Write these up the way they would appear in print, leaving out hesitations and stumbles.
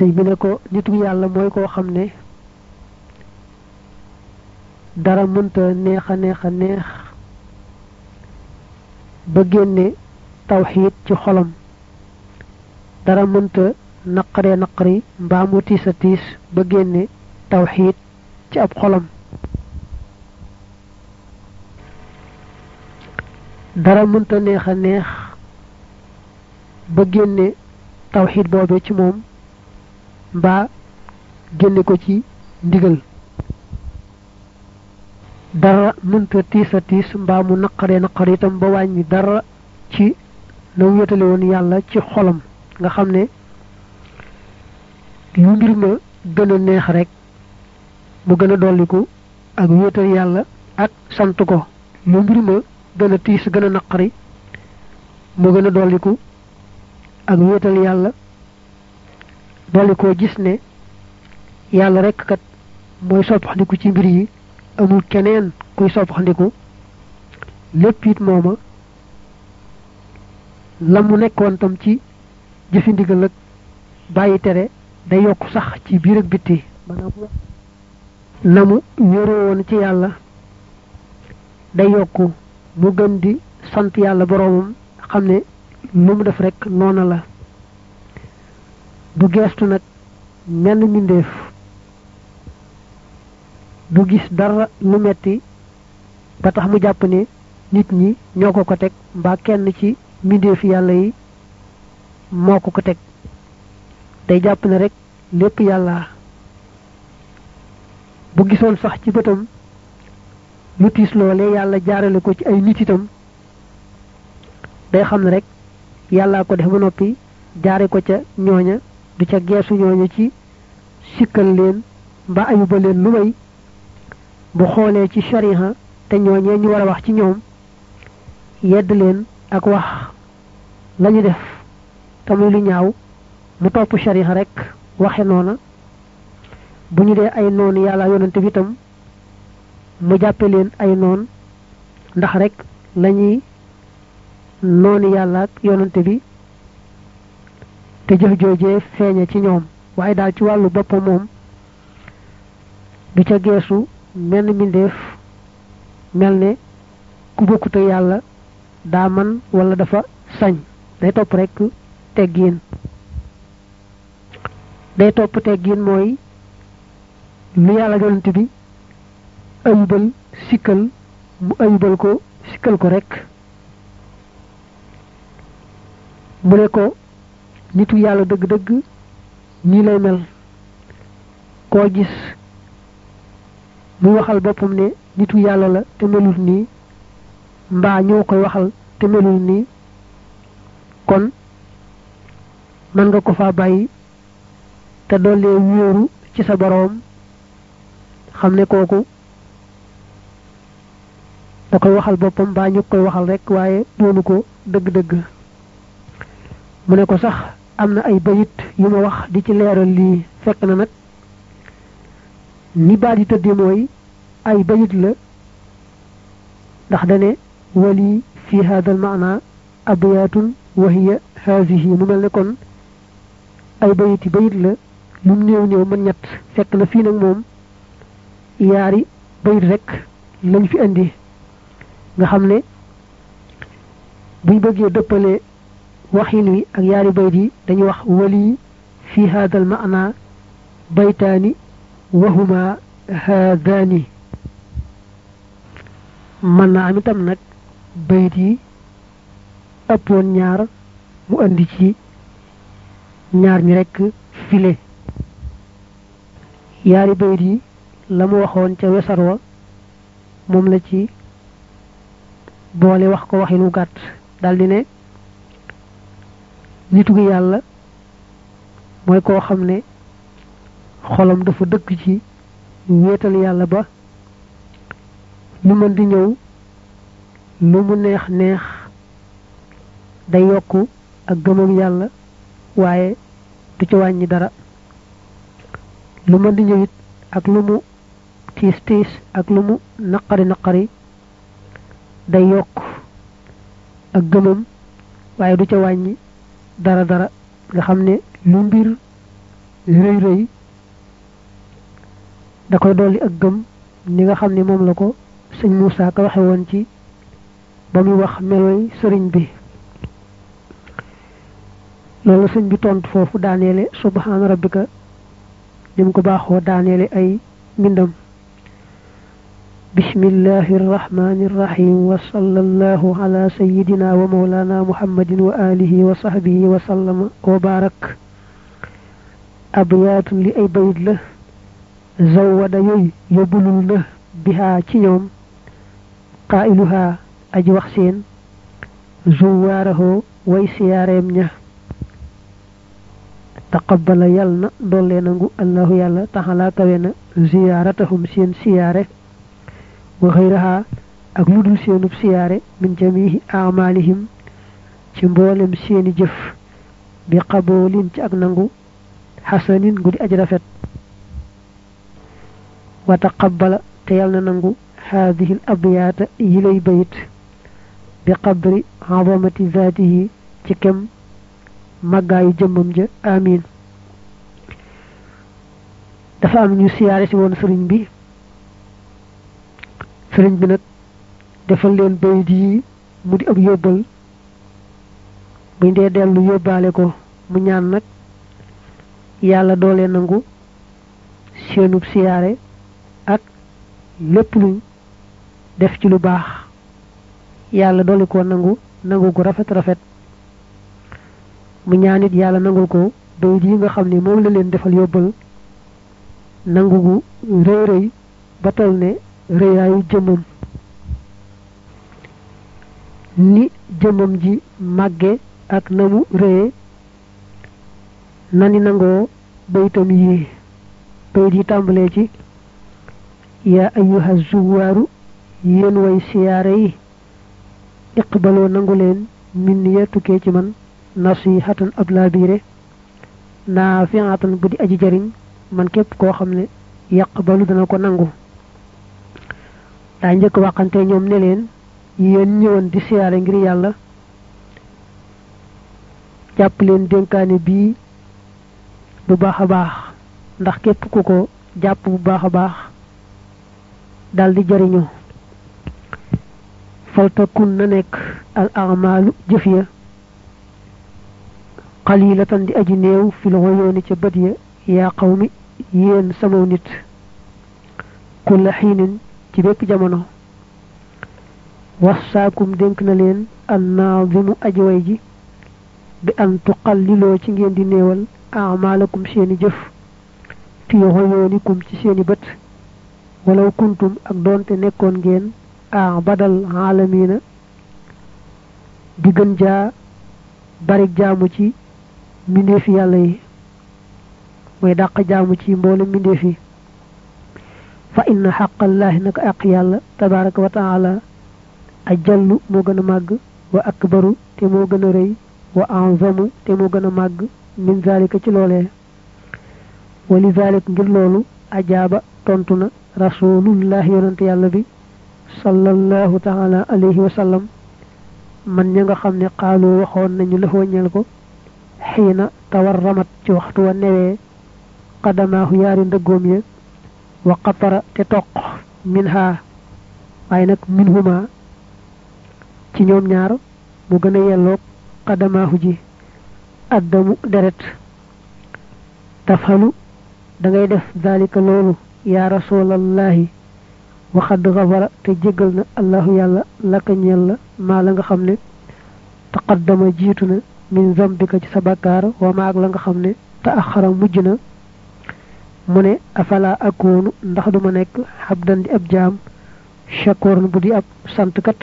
sëy bi ne ko nitu yàlla mooy koo xam ne dara mënta neex a neex ba génne tawxiid ci xolam dara mënta naqari mbaa mu tiis a tiis ba génne tawxiid ci ab xolam dara mënta neex a neex ba génne tawxiid boobe ci moom mbaa génne ko ci ndigal dara mënta tiis a tiis mbaa mu naqari itam ba wàññi dara ci na wéetale woon yàlla ci xolam nga xam ne lu mbir ma gën a neex rek mu gën a dolliku ak wéetal yàlla ak sant ko lu mbir ma gën a tiis gën a naqari mu gën a dolliku ak wéetal yàlla dolli koo gis ne yàlla rekk kat mooy soppaxndiku ci mbir yi amul keneen kuy soppaxndiku lépp it mooma la mu nekkoon tam ci jëfi ndigal ak bàyyi tere day yokk sax ci biir ak bitti maanaam na mu yoroo woon ci yàlla day yokk mu gën di sant yàlla boroomam xam ne lu mu def rekk noona la du geestu nag menn mbindeef du gis dara lu metti ba tax mu jàpp ne nit ñi ñoo ko teg mbaa kenn ci mbindeef yàlla yi moo ko teg day jàpp ne rek lépp yàlla bu gisoon sax ci bëtam lu tiis loole yàlla jaarale ko ci ay nit itam day xam ne rek yàllaa ko def ba noppi jaare ko ca ñooña du ca geesu ñooña ci sikkal leen mbaa ayuba leen lu may bu xoolee ci shariha te ñooñee ñu war a wax ci ñoom yedd leen ak wax lañu def te muy lu ñaaw mu topp shariha rek waxe noona bu ñu dee ay noonu yàlla yonante bi itam mu jàppe leen ay noon ndax rek lañuy noonu yàlla ak yonante bi te jëf joojee feeñe ci ñoom waaye daal ci wàllu boppam moom du ca geesu menn mbindeef mel ne ku bokkute yàlla daa man wala dafa sañ day topp rek teggiin mooy lu yàlla yonante bi ayubal sikkal mu ayubal ko sikkal ko rek mu ne ko nitu yàlla dëgg-dëgg nii lay mel koo gis mu waxal boppam ne nitu yàlla la te melul nii mbaa ñoo koy waxal te melul nii kon mën nga ko fa bàyyi te dollee wóoru ci sa boroom xam ne kooku da koy waxal boppam mbaa ñu koy waxal rek waaye doonu ko dëgg-dëgg mu ne ko sax am na ay bayit yu ma wax di ci leeral lii fekk na nag ni baat yi tëddi mooy ay bayit la ndax dane wali fi hada al maana abyaatun wa hiya haadihi mu mel ne kon ay bayit la lum néew mën ñett fekk na fii nag moom yaari bayit rek lañ fi indi nga xam ne buñ bëggee dëppale waxin wi ak yaari bayit yi dañuy wax wali fi hada al maana baytaani wa huma haadaani mën naa am itam nag bayit yi ëppoon ñaar mu andi ci ñaar ñi rekk file yaari bayit yi la mu waxoon ca wesar wa moom la ci boole wax ko waxinu gàtt daldi ne nitu gi yàlla mooy koo xam ne xolam dafa dëkk ci wéetal yàlla ba lu mën di ñëw lu mu neex neex day yokku ak gëmam yàlla waaye du ci wàññi dara lu mën di ñëw it ak lu mu tiis ak lu mu naqari day yokk ak gëmam waaye du ca wàññi dara nga xam ne lu mbir rëy rëy da koy dolli ak gëm ni nga xam ne moom la ko sëñ Moussa ka waxe woon ci ba muy wax meloy sëriñ bi loolu sëñ bi tontu foofu daaneele subhaana rabbika nim ko baaxoo daaneele ay mbindam bismillahi irrahmani irrahim wa sallallahu ala sayidina wa mawlana muhammadin wa alihi wa sahbihi wa sallama wa barak abyaatun li ay bayit la zawwada yooyu yóbbulul na bihaa ci ñoom qaa'iluhaa aji wax seen zuwaarahoo way siyaareem ña taqabbala yal na doole nangu allahu yàlla taxalaa kawe na ziyaaratahum seen siyaare wa xayraha ak ludul seenub siyaare min jamihi amalihim ci mboolem seeni jëf bi qaboolin ci ak nangu xasanin gudi aj rafet wa taqabbala te yal na nangu haadihi al abyaata yi lay bayit bi qadri azamati zaatihi ci kem màggaayu jëmmam ja amin dafa am ñu siyaare si woon sëriñ bi nag defal leen bayit yi mu di ab yóbbal buñ dee dellu yóbbaale ko mu ñaan nag yàlla doole nangu seenub siyaare ak lépp luñ def ci lu baax yàlla doole ko nangu gu rafet mu ñaanit yàlla nangul ko bayit yi nga xam ne moom la leen defal yóbbal nangu gu rëy rëy ba tol ne rëyaayu jëmmam ni jëmmam ji màgge ak namu rëye nani nangoo bayitam yi bayit yi tàmbalee ci yaa ayyuha zuwaaru yéen way siyaare yi iqbaloo nangu leen min ya tukkee ci man nasihatan ab laabiire naafiatan bu di aji jariñ man képp koo xam ne yaqbalu dana ko nangu daa njëkk waxante ñoom ne leen yéen ñëwoon di siyaare ngir yàlla jàpp leen dénkaane bii bu baax a baax ndax képp ku ko jàpp bu baax a baax daldi jariñu faltakun na nekk al a'maalu jëf ya qalilatan di aji néew fil uyuuni ca bët ya yaa qawmi yéen samaw nit kulla xiinin ci bépp jamono wassaakum dénk na leen annaazimu aji way ji bi an tuqalliloo ci ngeen di néewal amaalakum seeni jëf fi uyuunikum ci seeni bët walaw kuntum ak doonte nekkoon ngeen badal aalamiina di gën jaa barik jaamu ci mbindeefi yàlla yi mooy dàq jaamu ci mboolem mbindeef yi fa inna xaqallaahi naka àq yàlla tabaraka wa taala ajallu moo gën a màgg wa akbaru te moo gën a rëy wa anzamu te moo gën a màgg min zalika ci loolee wa li zalik ngir loolu ajaaba tontu na rasulullahi yonante yàlla bi sallallahu taala alayhi wa sallam man ña nga xam ne xaaloo waxoon nañu lëfoo ñel ko xiina tawarramat ci waxtu wa newee qadamaahu yaari ndëggoom ya wa qatara te toq minha waaye nag minhuma ci ñoom ñaar mu gën a yelloog qadamaahu ji addamu deret tafhalu da ngay def dalika loolu yaa rasulallahi waxad gafara te jéggal na allahu yàlla laka ñeel la maa la nga xam ne taqaddama jiitu na min zambika ci sa bakkaar wa maag la nga xam ne taaxara mujj na mu ne afala akoonu ndax duma nekk xabdan di ab jaam shakoran bu di ab santkat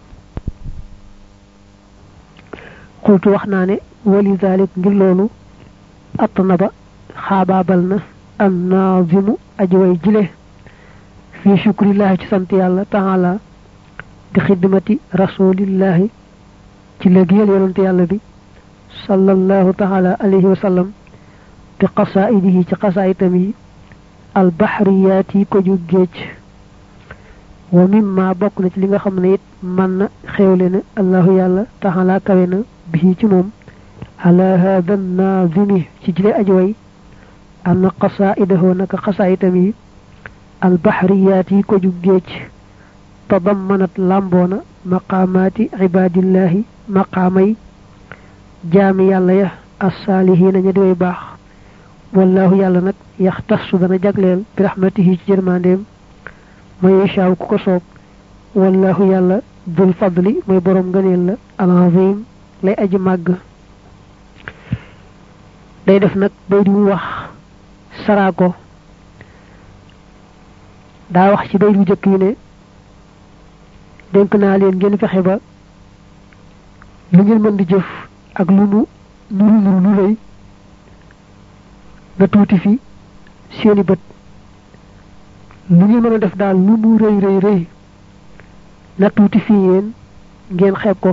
xultu wax naa ne wali zalik ngir loolu atnaba xaabaabal na an naazimu aji way jile fi shukrillahi ci sant yàlla taala bi xidmati rasulillahi ci liggéeyal yonante yàlla bi sallallahu taala alayhi wa sallam bi qasaidihi ci qasaitam yi albahriyaat yi ko ju géej wa mimma bokk na ci li nga xam ne it man na xewle na allahu yàlla taala kawe na bi ci moom ala hada naazimi ci jile aji way anna qasaidahu naka qasaitam yi al bahriyati ko ju geej tadammanat lambona maqamati ibadillahi maqamay jaami yalla ya as-salihin ñi doy bax wallahu yalla nak yaxtassu dana jagleel bi rahmatihi ci yermandem may yashaaw ku ko soob wallahu yalla dul fadli moy borom ngeenel la al-azim lay aji mag day def nak bay di wax sarako da wax ci bay du jëk yi ne denk na leen ngeen fexé ba lu ngeen mën di jëf ak lu nu nuru lay na tuuti fi seeni bët lu ngeen mën a def daal lu mu rëy na tuuti fi yéen ngeen xeeb ko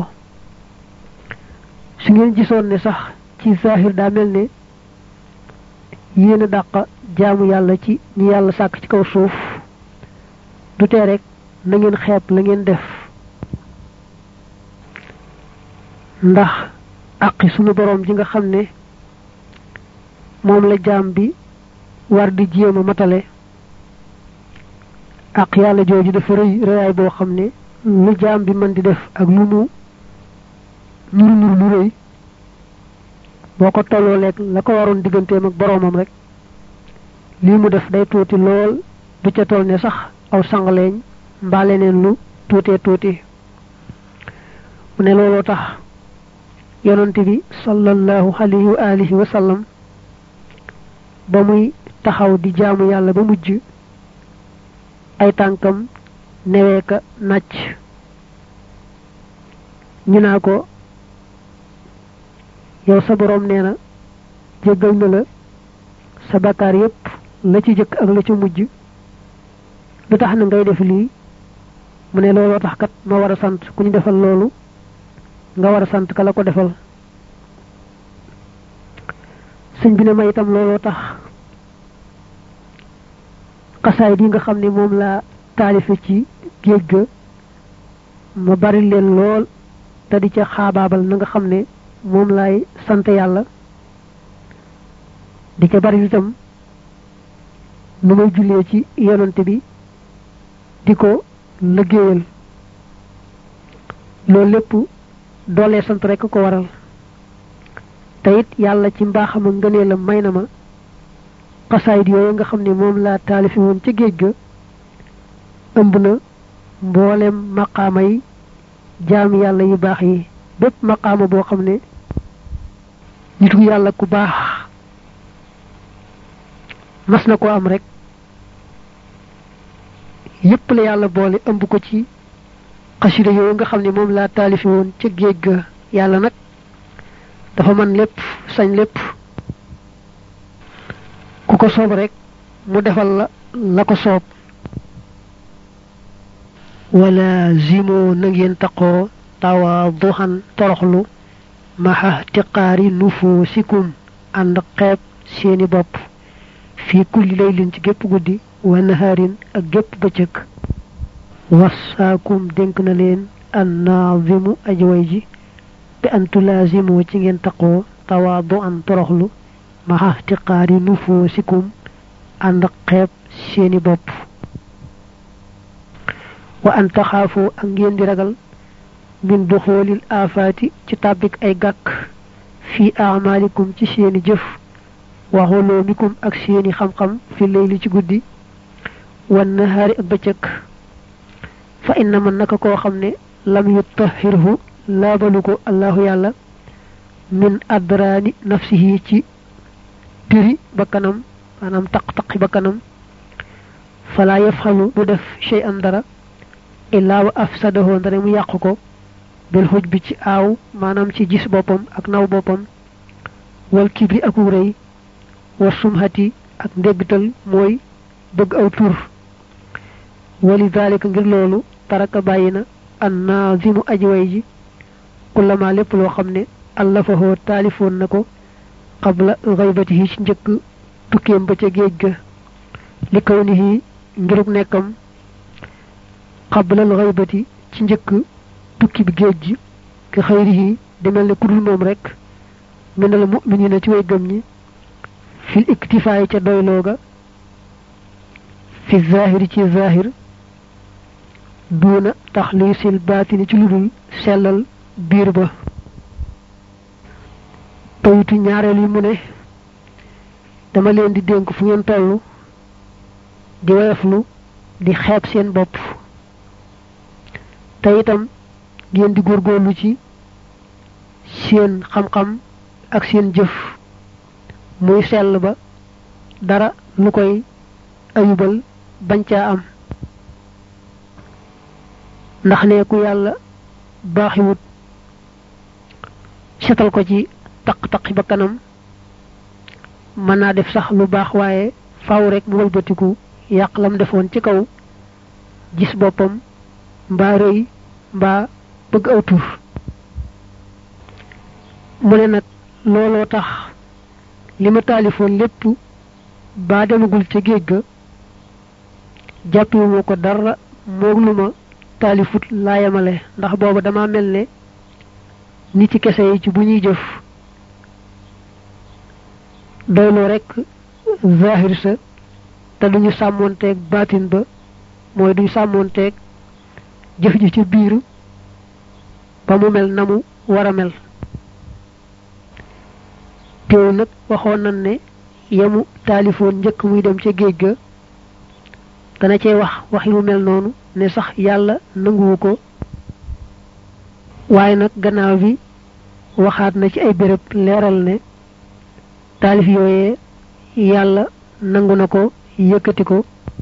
su ngeen gisoon ne sax ci zahir daa mel ne yéen a dàq jaamu yàlla ci ñi yàlla sàkk ci kaw suuf du tee rek na ngeen xeeb la ngeen def ndax aqi sunu borom ji nga xam ne moom la jaam bi war di jéema matale ak yàlla jooju dafa rëyaay boo xam ne lu jaam bi mën di def ak lu mu nuru lu rëy boo ko tolloo lekk la ko waroon digganteem ak boromam rek lii mu def day tuuti lool du ca toll ne sax aw sangaleeñ mbaa leneen lu tuuti mu ne looloo tax yonante bi sallallahu alayhi wa alihi wa sallam ba muy taxaw di jaamu yàlla ba mujj ay tànkam newee ka nàcc ñu naa ko yow sa borom nee na jéggal na la sa bakkaar yépp la ci jëkk ak la ci mujj lu tax na ngay def lii mu ne looloo tax kat ma war a sant ku ñu defal loolu nga war a sant ka la ko defal sëñ bi ne ma itam looloo tax xasaay di nga xam ne moom laa taalife ci géej ga ma bari leen lool te di ca xaabaabal na nga xam ne moom laay sant yàlla di ca bari itam nu may jullee ci yonante bi di ko liggéeyal loolu lépp doolee sant rek ko waral te it yàlla ci mbaaxam ak ngëneelam may na ma xasaayid yooyu nga xam ne moom laa taalifi woon ca géej ga ëmb na mboolem maqaama yi jaam yàlla yu baax yi bépp maqaama boo xam ne nitu yàlla ku baax mas na ko am rek yépp la yàlla boole ëmb ko ci xasida yooyu nga xam ne moom laa taalifi woon ca géej ga yàlla nag dafa man lépp sañ lépp ku ko soob rek mu defal la ko soob wala zimo na ngeen taqoo tawaaduhan toroxlu maxa tiqaari nufusikum ànd xeeb seeni bopp fii kulli laylin ci gépp guddi wa naharin ak gépp bëccëg wasaakum dénk na leen annaazimu ajway ji bi an tulaazimu ci ngeen taqoo tawaaduhan toroxlu maxa tiqaari nufusikum ànd xeeb seeni bopp wa an taxaafu ak ngeen di ragal min duxoolil aafaati ci tàbbik ay gàkk fi amalikum ci seeni jëf wa xoloomikum ak seeni xam-xam fi layli ci guddi wan nahaari ak bëccëg fa inna man naka koo xam ne lam yutahhirhu laabalu ko allahu yàlla min adraani nafsihi ci tiri bakkanam maanaam taq-taqi bakkanam fala yafxalu du def shay'an dara illaa wa afsadahu ndare mu yàqu ko bil xuj bi ci aaw maanaam ci gis boppam ak naw boppam wal kibri ak rëy wa sumhati ak ndéggital mooy bëgg aw tur wali daalika ngir loolu taraka bàyyi na an naazimu ajway ji kullama lépp loo xam ne allafahoo taalifoon na ko qabla gaybatihi ci njëkk tukkeem ba ca géej ga li kawnihi ngiruk nekkam qabla al ghaybati ci njëkk tukki bi géej gi ki xayrihi di mel ne kudul moom rek minal mu'minina ci way gëm ñi fil iktifaay ca doylooga fi zahiri ci zahir duuna taxliisil baatini ci ludul sellal biir ba bayitu ñaareel yi mu ne dama leen di dénk fu ngeen tollu di woyoflu di xeeb seen bopp te itam ngeen di góorgóorlu ci seen xam-xam ak seen jëf muy sell ba dara lu koy ayubal bañ caa am ndax ne ku yàlla baaxiwut setal ko ci taq-taqi ba kanam mën naa def sax lu baax waaye faaw rek mu wëlbatiku yàq lam defoon ci kaw gis boppam mbaa rëy mbaa bëgg aw tur mu ne nag looloo tax li ma taalifoon lépp baa demagul ca géej ga jàppiwuma ko dara moog lu ma taalifut laa yemale ndax booba dama mel ne nit ci kese yi ci bu ñuy jëf doyloo rek zahir sa te duñu sàmmoonteeg baatin ba mooy duñu sàmmoonteeg jëf ji ci biir ba mu mel na mu war a mel teew nag waxoon nañ ne yemu taalifoon njëkk muy dem ca géej ga dana cee wax yu mel noonu ne sax yàlla nanguwu ko waaye nag gannaaw bi waxaat na ci ay béréb leeral ne taalif yooyee yàlla nangu na ko yëkkati ko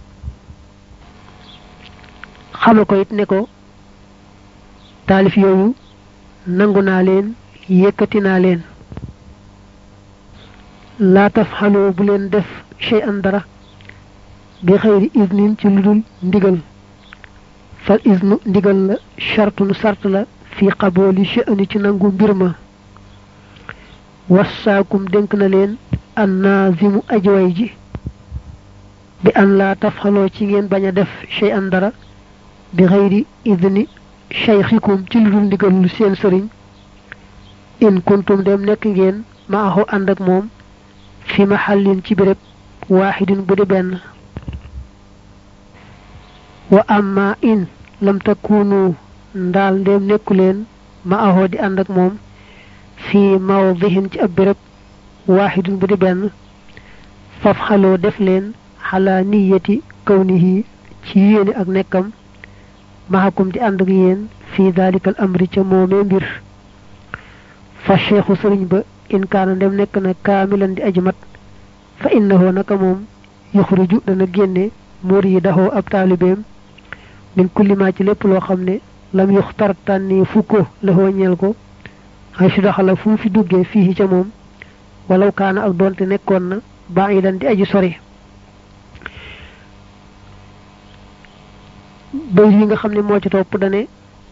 xamal ko it ne ko taalif yooyu nangu naa leen yëkkati naa leen laa tafxaloo bu leen def shay'an dara bi xëyri isnin ci ludul ndigal fal isnu ndigal la shartun sart la fi qabooli sha'ni ci nangu mbir ma wassaakum dénk na leen annaazimu ajway ji bi an laa tafxaloo ci ngeen bañ a def shay'an dara bi xëyri idni shaykhikum ci ludul ndigal lu seen sëriñ in kuntum dem nekk ngeen ma axu ànd ak moom fi mahallin ci béréb waaxidin bu di benn wa amma in lam takunu ndaal ndéem nekku leen ma axoo di ànd ak moom fi mawdihin ci ab béréb waaxidin bu di benn faf xaloo def leen xalaa niyati kawnihi ci yéene ak nekkam maxakum di ànd ak yéen fi dalikal amri ca moomee mbir fa cheikhu sëriñ ba in kaana ndem nekk na kaamilan di aji mat fa innahu naka moom yuxriju dana génne muridahu ab taalibeem min kulli ma ci lépp loo xam ne lam yuxtar tànni fukko lahoo ñeel ko ay su daxala fu mu fi duggee fii ca moom walaw kaana ak doonte nekkoon na ba'idan di aji sori bay yi nga xam ne moo ci topp dane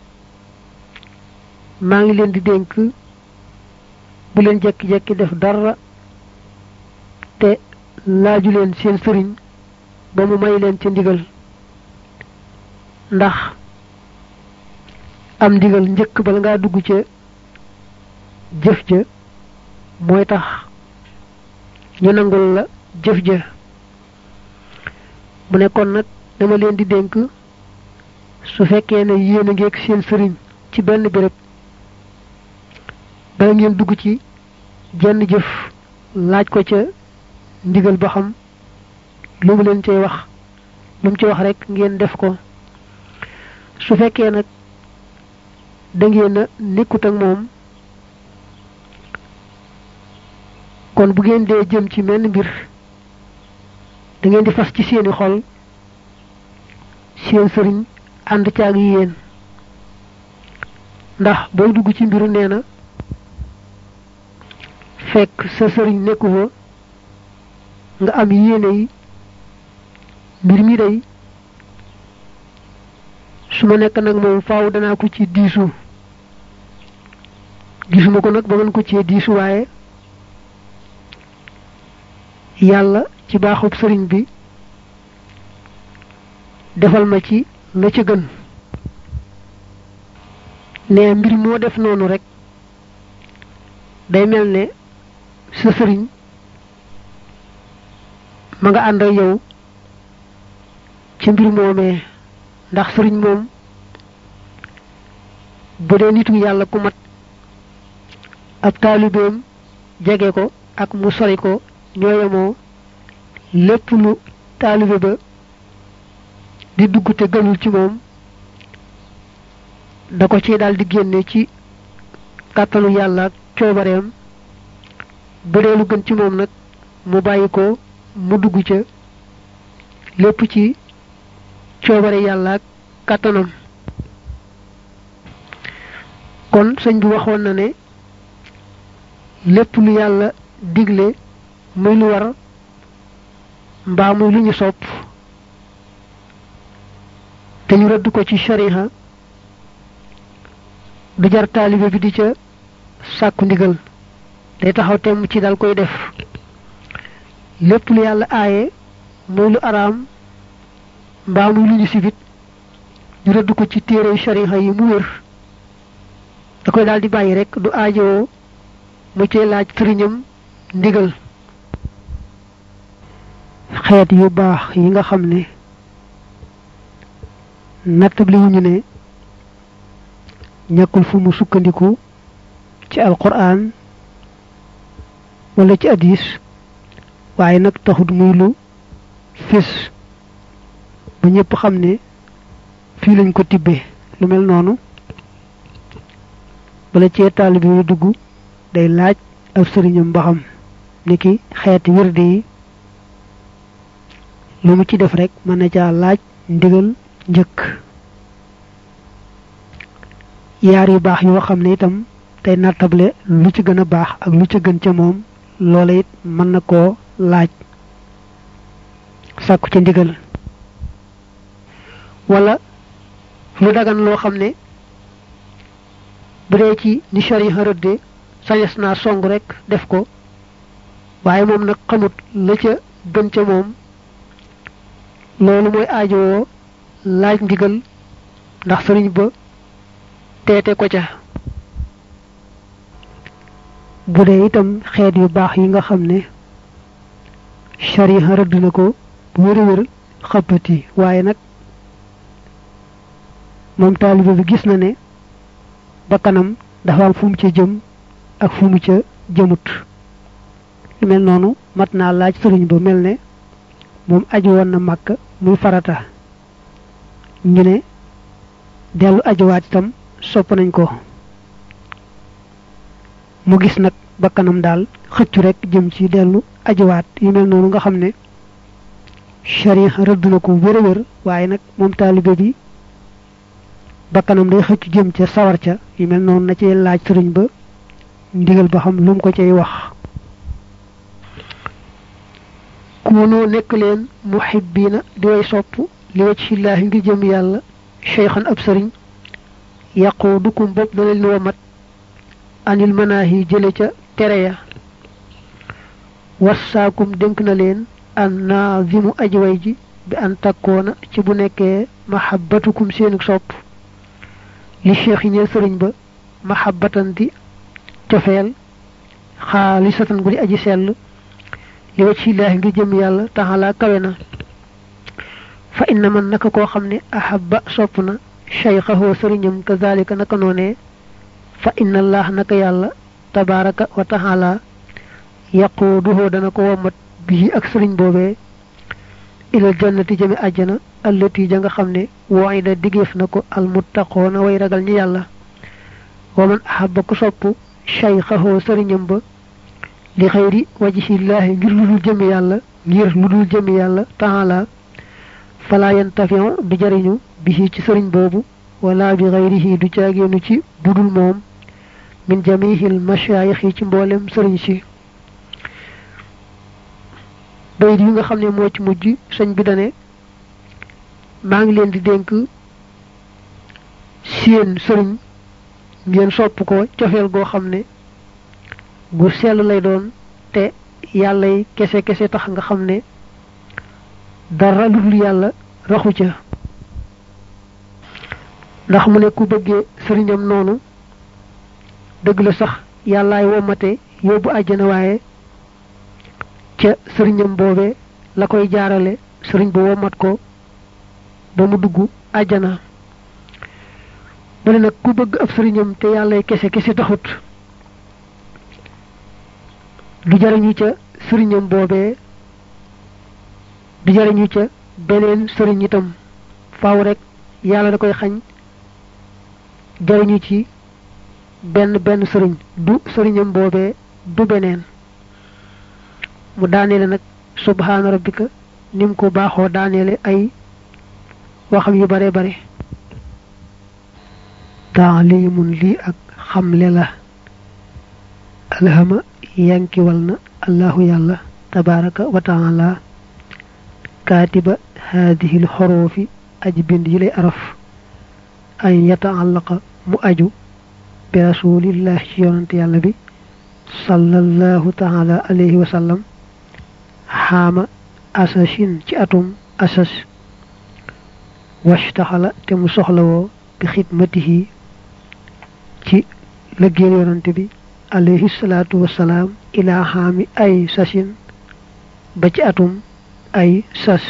maa ngi leen di dénk bu leen jekki-jekki def dara te laaju leen seen sëriñ ba mu may leen ca ndigal ndax am ndigal njëkk bala ngaa dugg ca jëf ja mooy tax ñu nangul la jëf ja mu ne kon nag dama leen di dénk su fekkee ne yéen a ngeeg seen sëriñ ci benn béréb bala ngeen dugg ci jenn jëf laaj ko ca ndigal ba xam lu mu leen cay wax lu mu ci wax rek ngeen def ko su fekkee nag da ngeen a nekkut ak moom kon bu ngeen dee jëm ci menn mbir da ngeen di fas ci seeni xol seen sëriñ ànd caag yéen ndax booy dugg ci mbiru nee na fekk sa sëriñ nekku fa nga am yéene yi mbir mi day su ma nekk nag moom faaw danaa ko ci diisu gisuma ko nag ba ngeen ko ci diisu waaye yàlla ci baaxub sëriñ bi defal ma ci la ca gën ne mbir moo def noonu rek day mel ne sa sëriñ ma nga ànd ak yow ci mbir moomee ndax sëriñ moom bu dee nitu yàlla ku mat ab taalibeem jege ko ak mu sori ko ñooyamoo lépp lu taalibe ba di dugg te gënul ci moom da ko ci daal di génne ci kàttanu yàlla ak coobareem bu dee lu gën ci moom nag mu bàyyi ko mu dugg ca lépp ci coobare yàlla ak kàttanam kon sëñ bi waxoon na ne lépp lu yàlla digle muy lu war mbaa muy lu ñu sopp te ñu rëdd ko ci shariha du jar taalibe bi di ca sàkku ndigal day taxaw temm ci dal koy def lépp lu yàlla aaye muy lu araam mbaa muy lu ñu sibit ñu rëdd ko ci téere shariha yi mu wér da koy daal di bàyyi rek du aajowoo mu cee laaj sëriñam ndigal xeet yu baax yi nga xam ne nattabli wuñu ne ñàkkul fu mu sukkandiku ci alquran wala ci hadis waaye nag taxut muy lu fis ba ñëpp xam ne fii lañ ko tibbee lu mel noonu bala cee taalibe yu dugg day laaj ab sëriñam ba xam niki xeeti wirde yi lu mu ci def rek mën na caa laaj ndigal njëkk yaar yu baax yoo xam ne itam tey nattable lu ci gën a baax ak lu ci gën ca moom loola it mën na koo laaj sàkku ca ndigal wala lu dagan loo xam ne bu dee ci ni shariha rëdde sañes naa song rek def ko waaye moom nag xamut la ca gën ca moom loolu mooy aajowoo laaj ndigal ndax sëriñ ba teete ko ca bu dee itam xeet yu baax yi nga xam ne shariha rëdd na ko wër xëppati waaye nag moom taalibe bi gis na ne bakkanam dafa am fu mu ca jëm ak fu mu ca jëmut lu mel noonu mat naa laaj sëriñ ba mel ne moom aju woon na Makka muy farata ñu ne dellu ajuwaat itam sopp nañ ko mu gis nag bakkanam daal xëccu rek jëm ci dellu ajuwaat yu mel noonu nga xam ne sharia rëdd na ko wér waaye nag moom taalibe bi bakkanam day xëccu jëm ca sawar ca yu mel noonu na ci laaj sëriñ ba ndigal ba xam lu mu ko cay wax kuunu nekk leen muhibbiina di way sopp li wajhillaahi ngir jëm yàlla cheykhan ab sëriñ yaquudukum bopp dana leen wamat anil manaahi jële ca tere ya wassaakum dénk na leen an naazimu ajway ji bi an takkoona ci bu nekkee mahabbatukum seeni sopp li cheikh yi ñeel sëriñ ba mahabbatan di cofeel xaalisatan gu di aji sell li wajhillaahi ngir jëm yàlla taxalaa kawe na fa inna man naka koo xam ne ahabba sopp na cheykhahu sëriñam kazalika naka noonee fa inna allah naka yàlla tabaraka wa taala yaquuduhu dana ko womat bii ak sëriñ boobee ilal jannati jëme àjjana allati ja nga xam ne waida digéef na ko almuttaqoona way ragal ñi yàlla wa man ahabba ku sopp cheykhahu sëriñam ba li xayri wajhillaahi ngir lu dul jëmi yàlla taala fala yantafiu du jariñu bihi ci sëriñ boobu wala bi xayrihi du caageenu ci budul moom min jamihil mashaayix yi ci mboolem sëriñ si bayit yi nga xam ne moo ci mujj sëñ bi dane maa ngi leen di dénk seen sëriñ ngeen sopp ko cofeel goo xam ne gu sell lay doon te yàllay kese tax nga xam ne dara lu dul yàlla raxu ca ndax mu ne ku bëggee sëriñam noonu dëgg la sax yàllaay womate yóbbu àjjana waaye ca sëriñam boobe la koy jaarale sëriñ bu womat ko ba mu dugg aljana mu ne nag ku bëgg ab sëriñam te yàlla kese kese taxut du jariñu ca sëriñam boobee du jariñu ca beneen sëriñ itam faaw rek yàlla da koy xañ jariñu ci benn sëriñ du sëriñam boobee du beneen mu daaneele nag subhaana rabbika nim ko baaxoo daaneele ay waxam yu bare bare taalimun lii ak xamle la alhama yankiwal na allahu yàlla tabaraka wa taala kaatiba haadihi l xoroofi aji bind yi lay araf an yataallaqa mu aju bi rasulillahi ci yonante yàlla bi sallallahu taala alayhi wa sallam xaama asashin ci atum asas washtaxala te mu soxlawoo bi xidmatihi ci lëggéel yonante bi alayhi salaatu wassalaam ilaa xaami ay sasin ba ci atum ay sas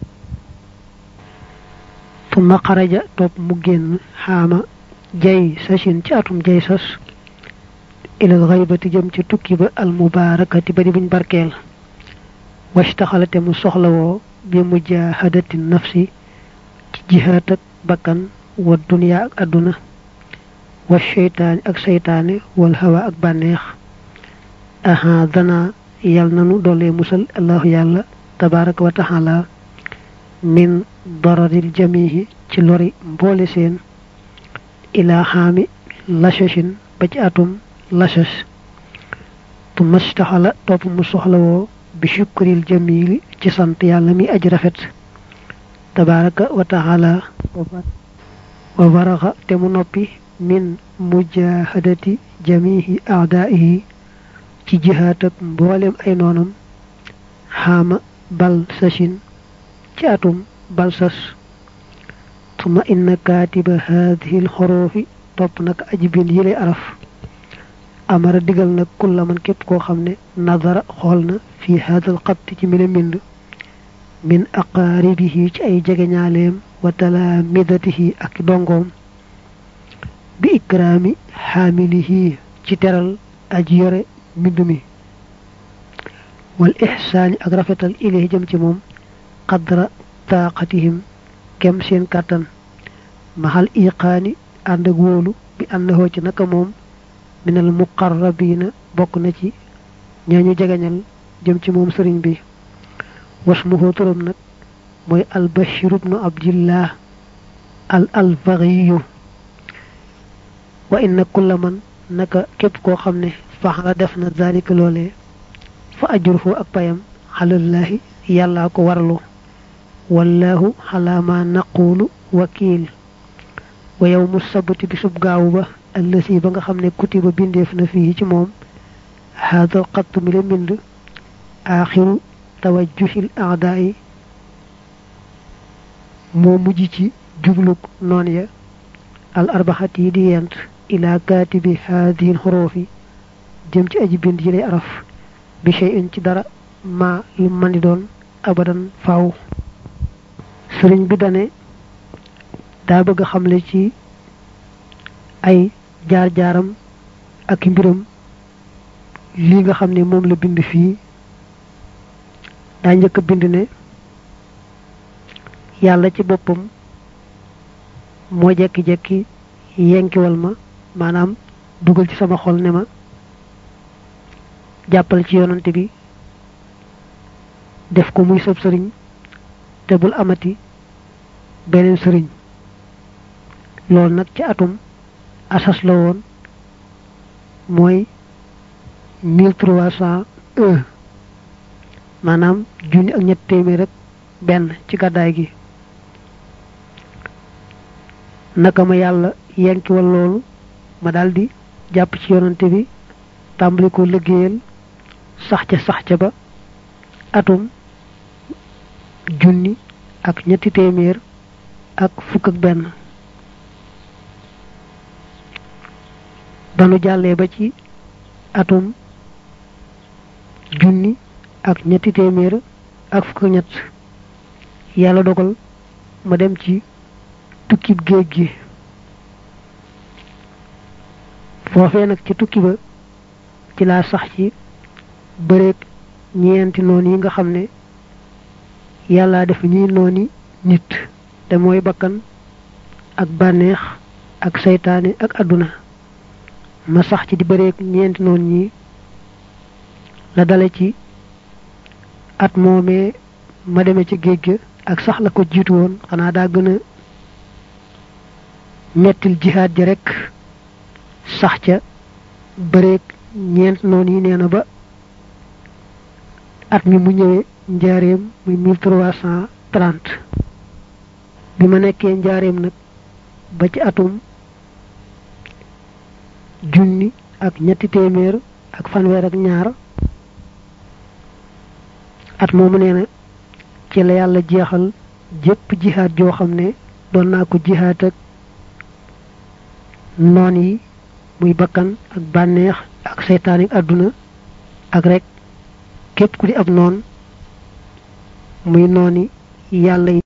tumma xaraja topp mu génn xaama jay sasin ci atum jay sas ilal xaybati jëm ci tukki ba al mubaarakati ba di buñ barkeel washtaxala te mu soxlawoo bi mujaahadati nafsi ci jihaat ak bakkan wa duniya ak àdduna wa sheytaani ak seytaane wal hawa ak bànneex aha dana yal nanu doole musal allahu yàlla tabaraka wa taala min dararil jamihi ci lori mboole seen ilaa xaami lashashin ba ci atum lashas tu mastaxala topp mu soxlawoo bi shukril jamili ci sant yàlla mi aji rafet tabaraka wa taala wa faraxa te mu noppi min mujahadati jamihi aadaihi ci jihaat ak mboolem ay noonam xaama bal sashin ci atum bal sas tuma inna kaatiba haadihi l xoroofi topp nag aji bind yi lay araf amara digal nag kulla man képp koo xam ne nadara xool na fi haadal xatti ci mile mbind min aqaaribihi ci ay jegeñaaleem wa talaamidatihi ak dongoom bi ikraami xaamilihi ci teral aji yore mbind mi wal ixsaani ak rafetal ilayhi jëm ci moom qadra taaqatihim kem seen kàttan maxal iqaani ànd ak wóolu bi annahoo ci naka moom minal muqarrabiina bokk na ci ñañu jegeñal jëm ci moom sëriñ bi wasmuhu turam nag mooy albashir ibnu abdillah al albagiyu wa inna kulla man naka képp koo xam ne faxala def na zalika loolee fa ajruhu ak payam xalallaahi yàllaa ko warlu wallahu xalaa ma naqulu wakiil wa yawmu sabti bisub gaawu ba allasi ba nga xam ne kutiba bindeef na fii ci moom haadal xattu mi la mbind aaxiru tawajjuhil aadaayi moo mujj ci jubluk noon ya al arbaxat yi di yent ila kaatibi haadihil xuroofi jëm ci aji bind yi lay araf bi shay'in ci dara ma lu mën di doon abadan faaw sëriñ bi dane daa bëgg a xamle ci ay jaar-jaaram ak mbiram lii nga xam ne moom la bind fii daa njëkk a bind ne yàlla ci boppam moo jekki-jekki yenkiwal ma maanaam dugal ci sama xol ne ma jàppal ci yonante bi def ko muy sab sëriñ te bul amati beneen sëriñ loolu nag ci atum asas la woon mooy 1301 maanaam junni ak ñett téeméer rek benn ci gàddaay gi naka ma yàlla yenkiwal loolu ma daldi jàpp ci yonante bi tàmbali ko liggéeyal sax ca ba atum junni ak ñetti téeméer ak fukk ak benn banu jàllee ba ci atum junni ak ñetti téeméer ak fukk ñett yàlla dogal ma dem ci tukkib géej gi foofee nag ci tukki ba ci laa sax ci bëreeg ñeenti noon yi nga xam ne yàlla def ñuy nooni nit te mooy bakkan ak bànneex ak seytaane ak àdduna ma sax ci di bëreeg ñeenti noon ñi la dale ci at moomee ma demee ci géej ga ak sax la ko jiitu woon xanaa daa gën a mettil jihaad ji rek sax ca bëreeg ñeent noon yi nee na ba at mi mu ñëwee njaareem muy 1330 bi ma nekkee njaareem nag ba ci atum junni ak ñetti téeméer ak fanweer ak ñaar at moomu nee na ci la yàlla jeexal jépp jihaad joo xam ne doon naa ko jihaad ak noon yi muy bakkan ak bànneex ak seytaan ak àdduna ak rek képp ku di ab noon muy nooni yàlla yi